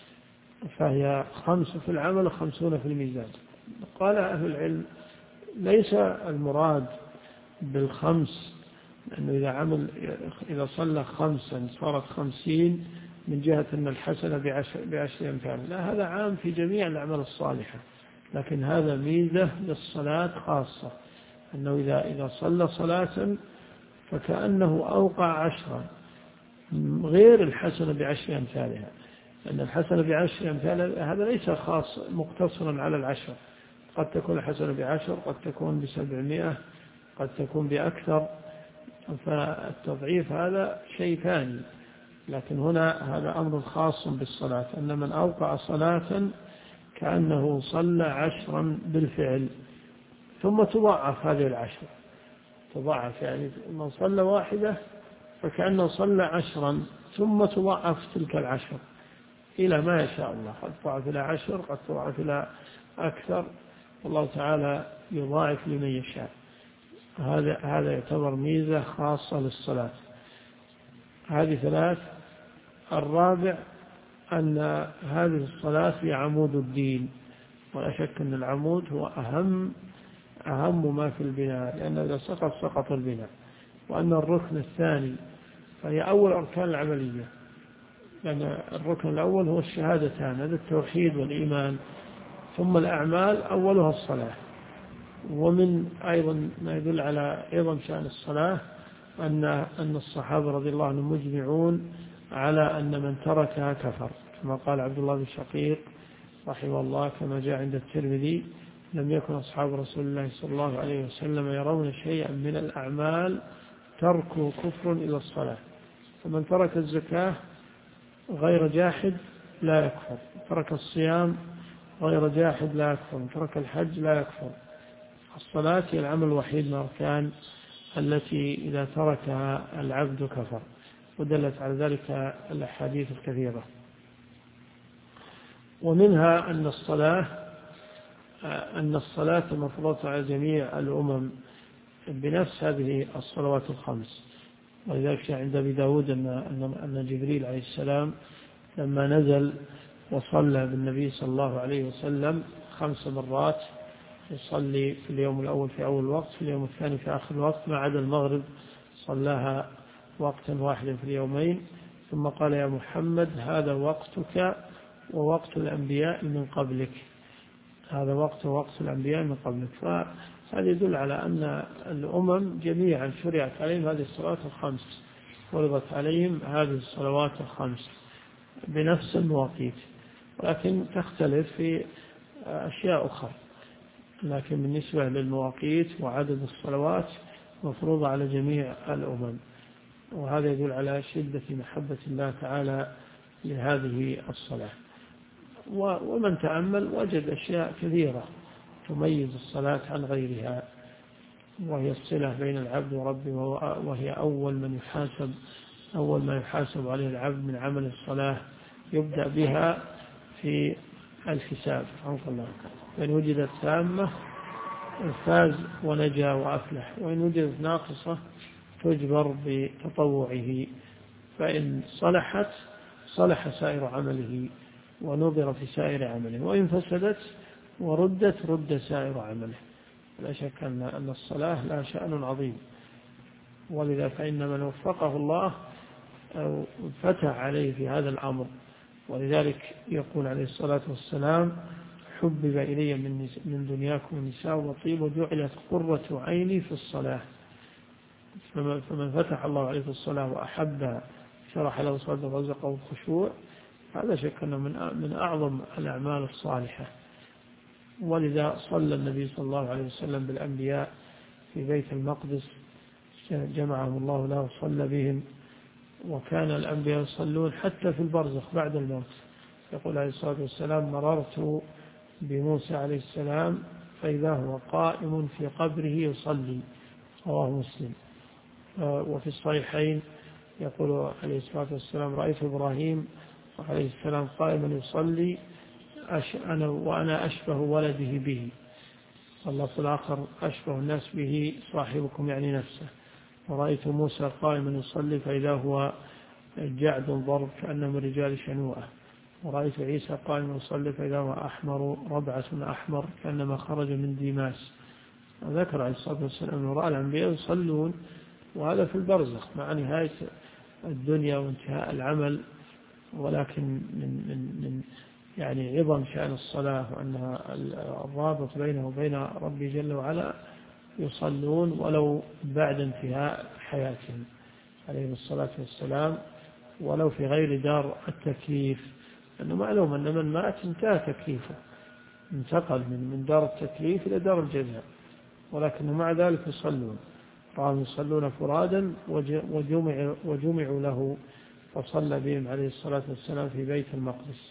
فهي 5 في العمل و50 في الميزان. قال أهل العلم ليس المراد بالخمس أنه إذا صلى 5 صارت 50 من جهة أن الحسنة بعشر أمثال، لا، هذا عام في جميع الأعمال الصالحة، لكن هذا ميزة للصلاة خاصة، أنه إذا صلى صلاة فكأنه أوقع 10 غير الحسنة بعشر أمثالها، لأن الحسنة بعشر أمثالها هذا ليس خاص مقتصرا على 10، قد تكون الحسنة ب10، قد تكون ب700، قد تكون بأكثر، فالتضعيف هذا شيء ثاني. لكن هنا هذا أمر خاص بالصلاة، أن من أوقع صلاة كأنه صلى 10 بالفعل، ثم تضاعف هذه 10، تضاعف، يعني من صلى 1 فكأنه صلى 10 ثم تضاعف تلك 10 إلى ما يشاء الله، قد تضاعف إلى 10، قد تضاعف إلى أكثر، والله تعالى يضاعف لمن يشاء. هذا يعتبر ميزة خاصة للصلاة. هذه 3. الرابع أن هذه الصلاة هي عمود الدين، ولا شك أن العمود هو أهم ما في البناء، لأن إذا سقط البناء. وأن الركن الثاني فهي أول أركان العملية، لأن الركن الأول هو الشهادتان، هذا التوحيد والإيمان، ثم الأعمال أولها الصلاة. ومن أيضا ما يدل على عظم شأن الصلاة أن الصحابة رضي الله عنهم مجمعون على أن من تركها كفر، كما قال عبد الله بن شقيق رحمه الله كما جاء عند الترمذي: لم يكن أصحاب رسول الله صلى الله عليه وسلم يرون شيئا من الأعمال ترك كفر إلى الصلاة. فمن ترك الزكاة غير جاحد لا يكفر، ترك الصيام غير جاحد لا يكفر، ترك الحج لا يكفر. الصلاة هي العمل الوحيد من الأركان التي إذا تركها العبد كفر، ودلت على ذلك الأحاديث الكثيرة. ومنها أن الصلاة مفروضة على جميع الأمم بنفس هذه الصلوات ال5. ولذلك عند أبي داود أن جبريل عليه السلام لما نزل وصلى بالنبي صلى الله عليه وسلم 5 مرات، يصلي في اليوم الأول في أول وقت، في اليوم الثاني في آخر الوقت، ما عدا المغرب صلاها وقتا واحدا في اليومين، ثم قال: يا محمد هذا وقتك ووقت الأنبياء من قبلك، هذا وقت الأنبياء من قبلك. فهذا يدل على أن الأمم جميعا شرعت عليهم هذه الصلوات ال5، فرضت عليهم هذه الصلوات ال5 بنفس المواقيت، ولكن تختلف في أشياء أخرى، لكن بالنسبة للمواقيت وعدد الصلوات مفروضة على جميع الأمم. وهذا يدل على شدة محبة الله تعالى لهذه الصلاة. ومن تأمل وجد أشياء كثيرة تميز الصلاة عن غيرها، وهي الصلة بين العبد وربه، وهي أول ما يحاسب عليه العبد من عمل الصلاة، يبدأ بها في الحساب رحمه الله. فإن وجدت تامة فاز ونجا وأفلح، وإن وجدت ناقصة تجبر بتطوعه، فإن صلحت صلح سائر عمله ونظر في سائر عمله، وإن فسدت رد سائر عمله. لا شك أن الصلاة لها شأن عظيم، ولذا فإن من وفقه الله فتح عليه في هذا الأمر. ولذلك يقول عليه الصلاة والسلام: حبب إلي من دنياكم النساء وطيب وجعلت قرة عيني في الصلاة. فمن فتح الله عليه في الصلاة وأحب شرح له صدره ورزقه الخشوع، هذا شك أنه من أعظم الأعمال الصالحة. ولذا صلى النبي صلى الله عليه وسلم بالأنبياء في بيت المقدس، جمعهم الله له وصلى بهم. وكان الأنبياء يصلون حتى في البرزخ بعد الموت. يقول عليه الصلاة والسلام: مررت بموسى عليه السلام فإذا هو قائم في قبره يصلي، رواه مسلم. وفي الصحيحين يقول عليه الصلاة والسلام: رأيت إبراهيم عليه السلام قائما يصلي وأنا أشبه ولده به. واللفظ الآخر: أشبه الناس به صاحبكم، يعني نفسه. ورأيت موسى قائما يصلي فإذا هو جعد ضرب كأنه من رجال شنوءة. ورأيت عيسى قائما يصلي فإذا هو أحمر ربعة أحمر كأنما خرج من ديماس. وذكر عليه الصلاة والسلام أنه رأى الأنبياء يصلون، وهذا في البرزخ مع نهاية الدنيا وانتهاء العمل. ولكن من يعني عظم شأن الصلاة وأنها الرابط بينه وبين ربي جل وعلا، يصلون ولو بعد انتهاء حياتهم عليه الصلاة والسلام، ولو في غير دار التكليف، لأنه معلوم أن من مات انتهى تكليفه، انتقل من دار التكليف إلى دار الجزاء، ولكن مع ذلك يصلون. رأهم يصلون فرادا وجمعوا له، وصلى بهم عليه الصلاة والسلام في بيت المقدس.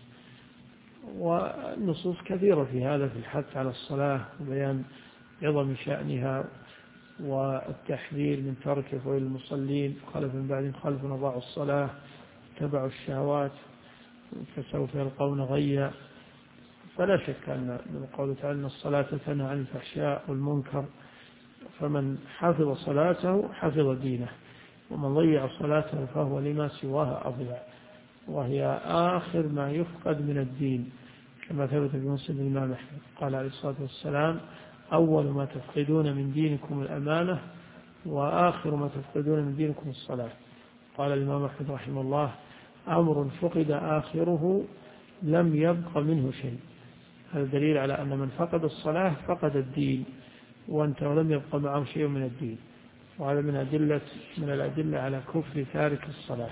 والنصوص كثيرة في هذا، في الحث على الصلاة وبيان عظم شأنها والتحذير من ترك فوائد المصلين: خلف من بعد خلف أضاعوا الصلاة اتبعوا الشهوات فسوف يلقون غيا. فلا شك أن من قوله تعالى أن الصلاة تنهى عن الفحشاء والمنكر، فمن حفظ صلاته حفظ دينه، ومن ضيع صلاته فهو لما سواها أضيع، وهي آخر ما يفقد من الدين، كما ثبت في مسند الإمام أحمد قال عليه الصلاة والسلام: أول ما تفقدون من دينكم الأمانة، وآخر ما تفقدون من دينكم الصلاة. قال الإمام أحمد رحمه الله: أمر فقد آخره لم يبق منه شيء. هذا دليل على أن من فقد الصلاة فقد الدين، وأنت ولم يبق معه شيء من الدين. وهذا من الأدلة على كفر تارك الصلاة.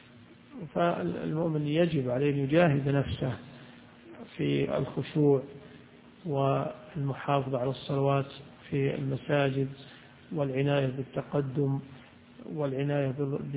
فالمؤمن يجب عليه أن يجاهد نفسه في الخشوع والمحافظة على الصلوات في المساجد، والعناية بالتقدم، والعناية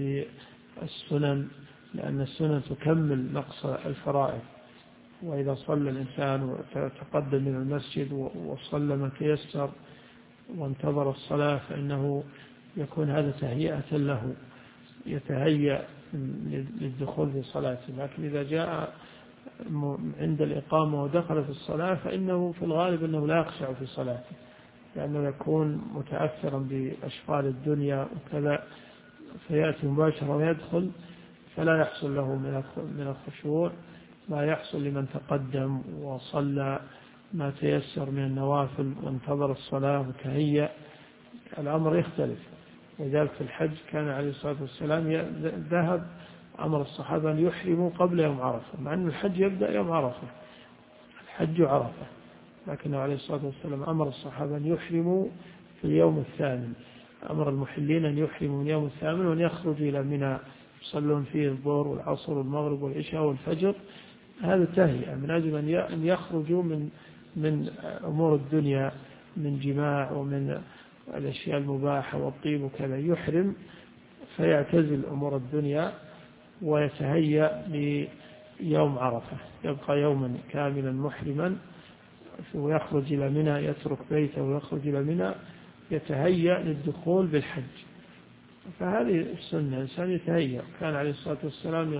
بالسنن، لأن السنن تكمل نقص الفرائض. وإذا صلى الإنسان وتقدم من المسجد وصلى ما تيسر وانتظر الصلاة، فإنه يكون هذا تهيئة له، يتهيأ للدخول في صلاته. لكن إذا جاء عند الإقامة ودخل في الصلاة، فإنه في الغالب أنه لا يخشع في صلاته، لأنه يكون متأثرا بأشغال الدنيا وكذا، فيأتي مباشرة ويدخل، فلا يحصل له من الخشوع ما يحصل لمن تقدم وصلى ما تيسر من النوافل وانتظر الصلاة وتهيأ. الأمر يختلف. وذلك في الحج كان عليه الصلاة والسلام ذهب أمر الصحابة أن يحرموا قبل يوم عرفة، مع أن الحج يبدأ يوم عرفة، الحج عرفة، لكنه عليه الصلاة والسلام أمر الصحابة أن يحرموا في اليوم الثامن. أمر المحلين أن يحرموا من يوم الثامن وأن يخرجوا إلى منى يصلون فيه الظهر والعصر والمغرب والعشاء والفجر. هذا تهيئة من أجل أن يخرجوا من أمور الدنيا، من جماع ومن الأشياء المباحة والطيب وكذا، يحرم فيعتزل أمور الدنيا ويتهيأ ليوم عرفة، يبقى يوما كاملا محرما ويخرج إلى منى، يترك بيته ويخرج إلى منى، يتهيأ للدخول بالحج. فهذه السنة، الإنسان يتهيأ. كان عليه الصلاة والسلام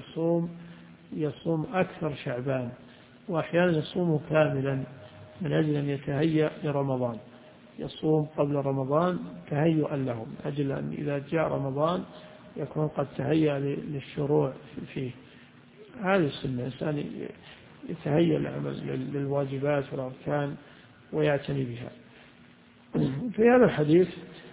يصوم أكثر شعبان، وأحيانا يصوم كاملا من أجل أن يتهيأ لرمضان، يصوم قبل رمضان تهيئا له، من أجل أن إذا جاء رمضان يكون قد تهيأ للشروع فيه. هذه السنة، الإنسان يتهيأ للواجبات والأركان ويعتني بها. في هذا الحديث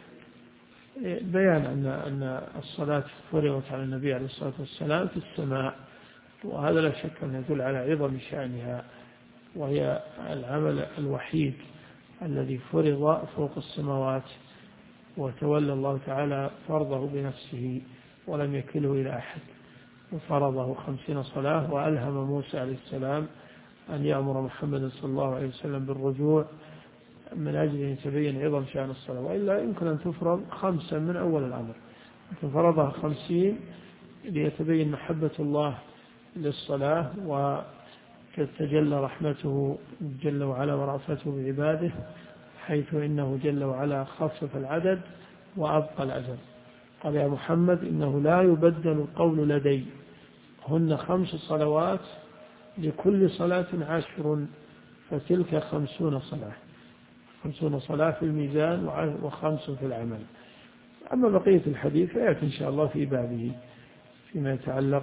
بيان أن الصلاة فرضت على النبي عليه الصلاة والسلام في السماء، وهذا لا شك أن يدل على عظم شأنها، وهي العمل الوحيد الذي فرض فوق السماوات، وتولى الله تعالى فرضه بنفسه ولم يكله إلى أحد. وفرضه 50 صلاة، وألهم موسى عليه السلام أن يأمر محمد صلى الله عليه وسلم بالرجوع من أجل أن يتبين عظم شأن الصلاة، وإلا يمكن أن تفرض 5 من أول الأمر، فرضها 50 ليتبين محبة الله للصلاة وتتجلى رحمته جل وعلا ورأفته بعباده، حيث إنه جل وعلا خفف العدد وأبقى الأجر. قال يا محمد إنه لا يبدل القول لدي، هن 5 صلوات لكل صلاة 10، فتلك 50 صلاة، 50 صلاة في الميزان و5 في العمل. أما بقية الحديث فيأتي إن شاء الله في بابه فيما يتعلق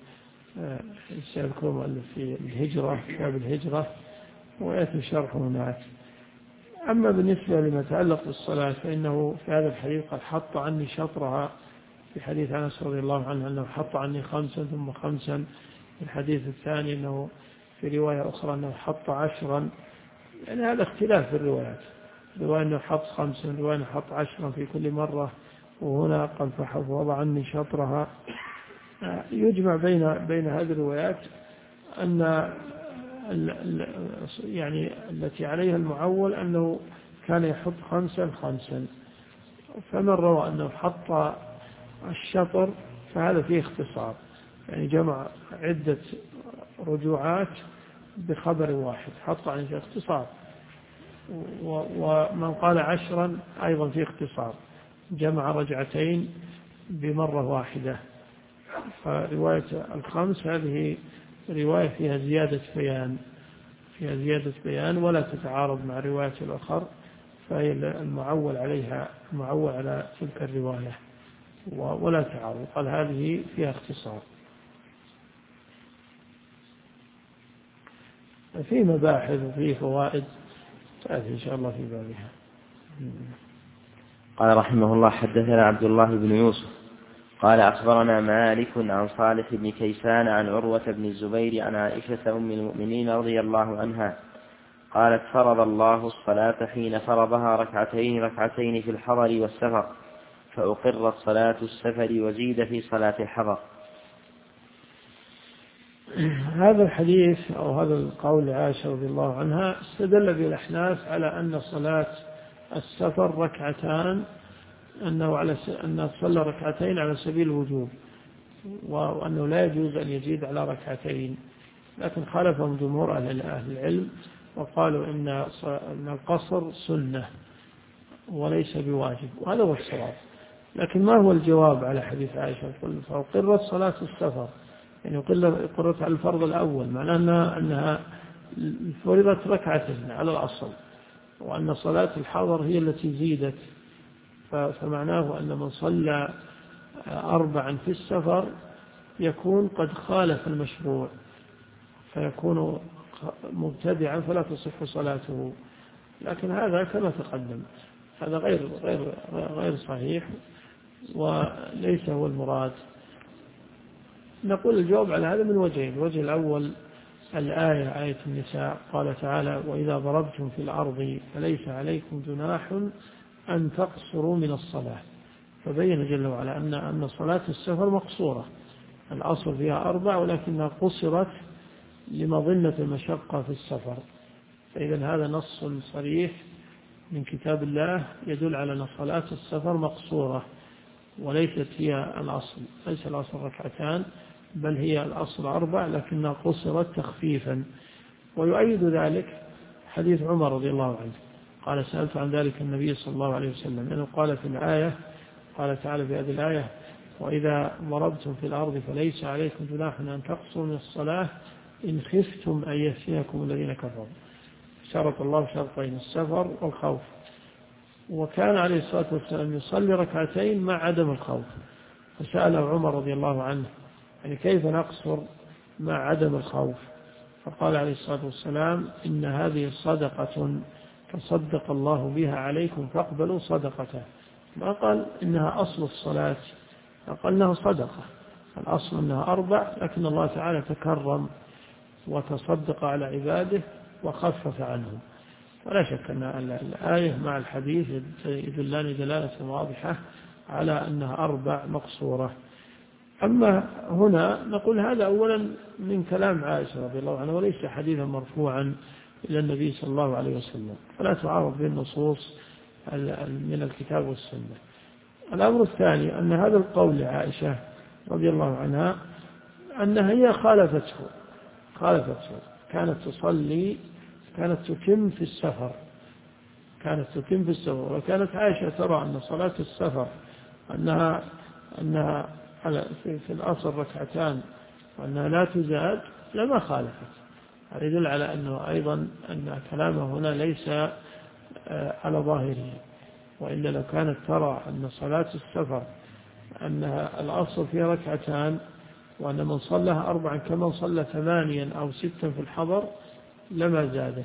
سيذكر في الهجرة، كتاب الهجرة، ويأتي شرحه هناك. أما بالنسبة لما يتعلق بالصلاة فإنه في هذا الحديث قد حط عني شطرها، في حديث أنس رضي الله عنه أنه حط عني 5 ثم 5، في الحديث الثاني أنه في رواية أخرى أنه حط 10، يعني هذا اختلاف في الروايات، رواية أنه حط 5، رواية أنه حط 10 في كل مرة، وهنا قال فوضع عني شطرها. يجمع بين هذه الروايات أن يعني التي عليها المعول أنه كان يحط 5 5، فمن روى أنه حط الشطر فهذا فيه اختصار، يعني جمع عدة رجوعات بخبر واحد، حط عن اختصار. ومن قال 10 أيضا فيه اختصار، جمع رجعتين بمرة واحدة. فرواية 5 هذه رواية فيها زيادة بيان ولا تتعارض مع رواية الأخر، فهي المعول عليها، المعول على تلك الرواية ولا تعارض. قال هذه فيها اختصار. في مباحث وفي فوائد تأتي إن شاء الله في بابها. قال رحمه الله حدثنا عبد الله بن يوسف قال أخبرنا مالك عن صالح بن كيسان عن عروة بن الزبير عن عائشة أم المؤمنين رضي الله عنها قالت فرض الله الصلاة حين فرضها ركعتين في الحضر والسفر، فأقرت صلاة السفر وزيد في صلاة الحضر. هذا الحديث أو هذا القول عائشة رضي الله عنها استدل به الأحناف على أن صلاة السفر ركعتان، أنه صلى ركعتين على سبيل الوجوب، وأنه لا يجوز أن يزيد على ركعتين. لكن خالفهم جمهور أهل العلم وقالوا إن القصر سنة وليس بواجب، وهذا هو الصواب. لكن ما هو الجواب على حديث عائشة؟ فأقرت صلاة السفر، يعني قررت على الفرض الأول، معناه أنها فرضت ركعتين على الأصل، وأن صلاة الحضر هي التي زيدت. فمعناه أن من صلى 4 في السفر يكون قد خالف المشروع، فيكون مبتدعا فلا تصح صلاته. لكن هذا كما تقدم هذا غير صحيح وليس هو المراد. نقول الجواب على هذا من وجهين. الوجه الأول الآية، آية النساء، قال تعالى وإذا ضربتم في الأرض فليس عليكم جناح أن تقصروا من الصلاة، فبين جل وعلا أن صلاة السفر مقصورة، الأصل فيها 4 ولكنها قصرت لمظنة المشقة في السفر. فإذا هذا نص صريح من كتاب الله يدل على أن صلاة السفر مقصورة وليست هي الأصل، ليس الأصل ركعتان بل هي الأصل 4، لكنها قصرت تخفيفا. ويؤيد ذلك حديث عمر رضي الله عنه قال سألت عن ذلك النبي صلى الله عليه وسلم، لأنه قال في الآية، قال تعالى في هذه الآية وإذا ضربتم في الأرض فليس عليكم جناح أن تقصروا من الصلاة إن خفتم أن يفتنكم الذين كفروا. شرط الله شرطين، السفر والخوف. وكان عليه الصلاة والسلام يصلي ركعتين مع عدم الخوف، فسأل عمر رضي الله عنه يعني كيف نقصر مع عدم الخوف؟ فقال عليه الصلاة والسلام إن هذه صدقة تصدق الله بها عليكم فاقبلوا صدقته. ما قال إنها أصل الصلاة، قال إنها صدقة، الأصل إنها 4، لكن الله تعالى تكرم وتصدق على عباده وخفف عنهم. ولا شك أن الآية مع الحديث يدلان دلالة واضحة على أنها 4 مقصورة. أما هنا نقول هذا أولا من كلام عائشة رضي الله عنها وليس حديثا مرفوعا إلى النبي صلى الله عليه وسلم، فلا تعارض به النصوص من الكتاب والسنة. الأمر الثاني أن هذا القول لعائشة رضي الله عنها أنها هي خالفته، كانت تصلي، كانت تتم في السفر، وكانت عائشة ترى أن صلاة السفر أنها في الأصل ركعتان وأنها لا تزاد لما خالفت. هذا يدل على أنه أيضا أن كلامه هنا ليس على ظاهره، وإلا لو كانت ترى أن صلاة السفر أنها الأصل فيها ركعتان وأن من صلىها 4 كمن صلى 8 أو 6 في الحضر لما زادت.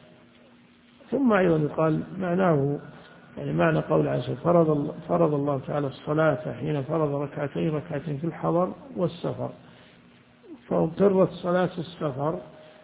ثم أيضا يقال معناه يعني معنى قول عائشة فرض الله تعالى الصلاة حين فرض ركعتين في الحضر والسفر، فاضطرت صلاة السفر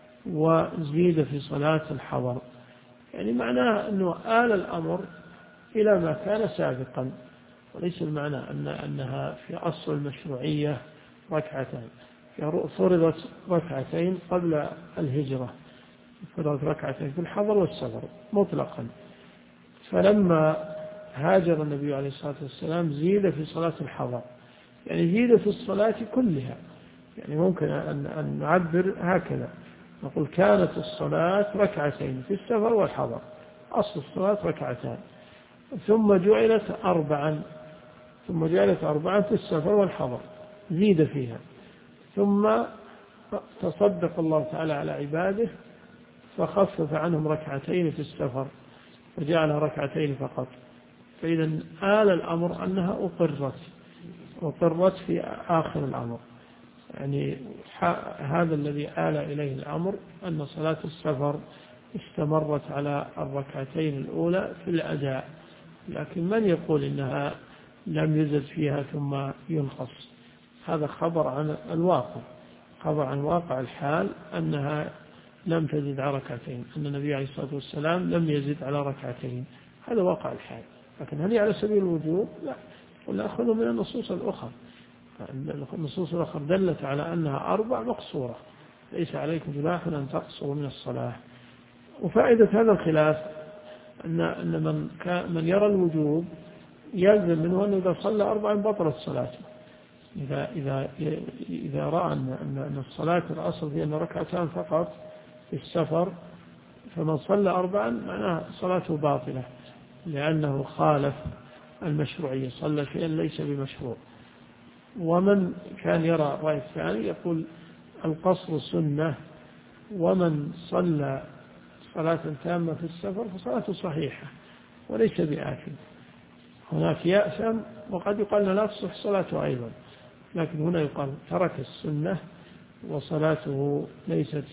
وزيد في صلاة الحضر، يعني معناه أنه آل الأمر إلى ما كان سابقا، وليس المعنى أنها في أصل المشروعية ركعتين، فرضت ركعتين قبل الهجرة، فرضت ركعتين في الحضر والسفر مطلقا. فلما هاجر النبي عليه الصلاة والسلام زيد في صلاة الحضر، يعني زيد في الصلاة كلها. يعني ممكن أن نعبر هكذا، نقول كانت الصلاة ركعتين في السفر والحضر، أصل الصلاة ركعتان، ثم جعلت 4 في السفر والحضر زيد فيها، ثم تصدق الله تعالى على عباده فخفف عنهم ركعتين في السفر وجعلها ركعتين فقط. فإذا آل الأمر أنها أقرت في آخر الأمر، يعني هذا الذي آل إليه الأمر أن صلاة السفر استمرت على الركعتين الأولى في الأداء، لكن من يقول إنها لم يزد فيها ثم ينقص؟ هذا خبر عن واقع الحال أنها لم تزد على ركعتين، أن النبي عليه الصلاة والسلام لم يزد على ركعتين، هذا واقع الحال. لكن هل على سبيل الوجوب؟ لا، ونأخذ من النصوص الأخرى. النصوص الأخرى دلت على أنها 4 مقصورة، ليس عليكم جناح أن تقصروا من الصلاة. وفائدة هذا الخلاف أن من يرى الوجوب يلزم منه أنه إذا صلى 4 بطلت صلاته. إذا رأى أن الصلاة الأصل فيها أن ركعتان فقط في السفر، فمن صلى 4 معناه صلاته باطلة، لأنه خالف المشروعية، صلى شيئا ليس بمشروع. ومن كان يرى الرأي الثاني يقول القصر سنة، ومن صلى صلاة تامة في السفر فصلاته صحيحة وليس بآثم. هناك يأثم، وقد يقال لا تصح صلاته أيضا، لكن هنا يقال ترك السنة وصلاته ليست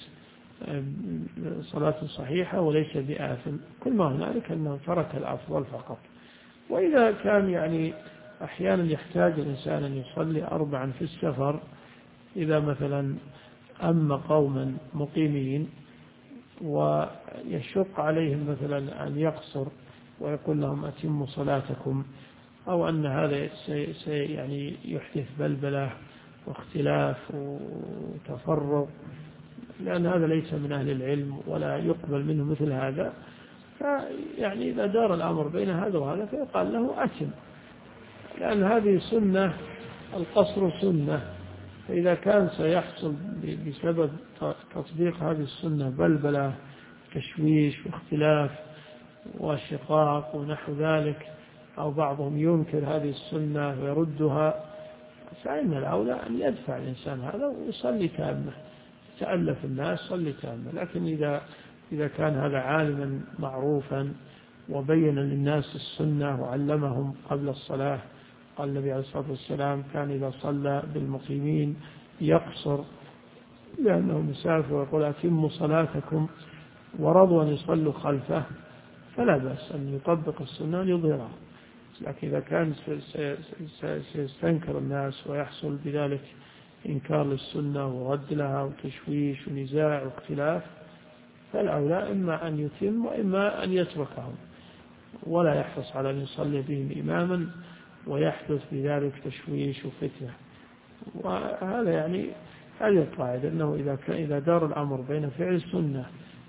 صلاة صحيحة وليس بآثم، كل ما هنالك أنه ترك الأفضل فقط. وإذا كان يعني أحيانا يحتاج الإنسان أن يصلي 4 في السفر، إذا مثلا أما قوما مقيمين ويشق عليهم مثلا أن يقصر ويقول لهم أتموا صلاتكم، أو أن هذا يعني يحدث بلبلة واختلاف وتفرق، لأن هذا ليس من أهل العلم ولا يقبل منه مثل هذا، فيعني إذا دار الأمر بين هذا وهذا فيقال له أتم، لأن هذه سنة، القصر سنة. فإذا كان سيحصل بسبب تطبيق هذه السنة بلبلة تشويش واختلاف وشقاق ونحو ذلك، أو بعضهم ينكر هذه السنة ويردها، فإن الأولى أن يدفع الإنسان هذا ويصلي تامة، تألف الناس صلي تامة. لكن إذا كان هذا عالما معروفا وبين للناس السنة وعلمهم قبل الصلاة، قال النبي عليه الصلاة والسلام كان إذا صلى بالمقيمين يقصر لأنه مسافر، ويقول أتموا صلاتكم، ورضوا أن يصلوا خلفه، فلا بأس أن يطبق السنة يظهرها. لكن إذا كان سيستنكر الناس ويحصل بذلك إنكار للسنة ورد لها وتشويش ونزاع واختلاف، فالأولى إما أن يتم وإما أن يتركهم، ولا يحرص على أن يصلي بهم إماما ويحدث بذلك تشويش وفتنة. وهذا يعني هذه القاعدة أنه إذا دار الأمر بين فعل السنة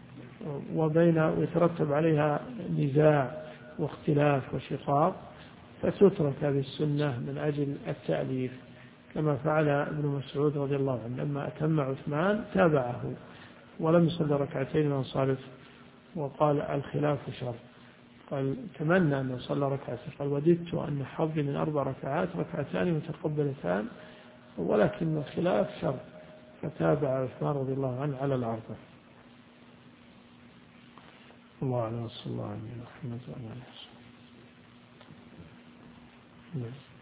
ويترتب عليها نزاع واختلاف وشقاق فتترك هذه السنة من أجل التأليف، كما فعل ابن مسعود رضي الله عنه لما أتم عثمان تابعه ولم يصلي ركعتين وانصرف وقال الخلاف شر. قال تمنى أنه صلى ركعتين، قال وددت أن حظي من 4 ركعات ركعتان متقبلتان ولكن الخلاف شر، فتابع عثمان رضي الله عنه على العرض. الله عليه وصلى الله عليه وسلم.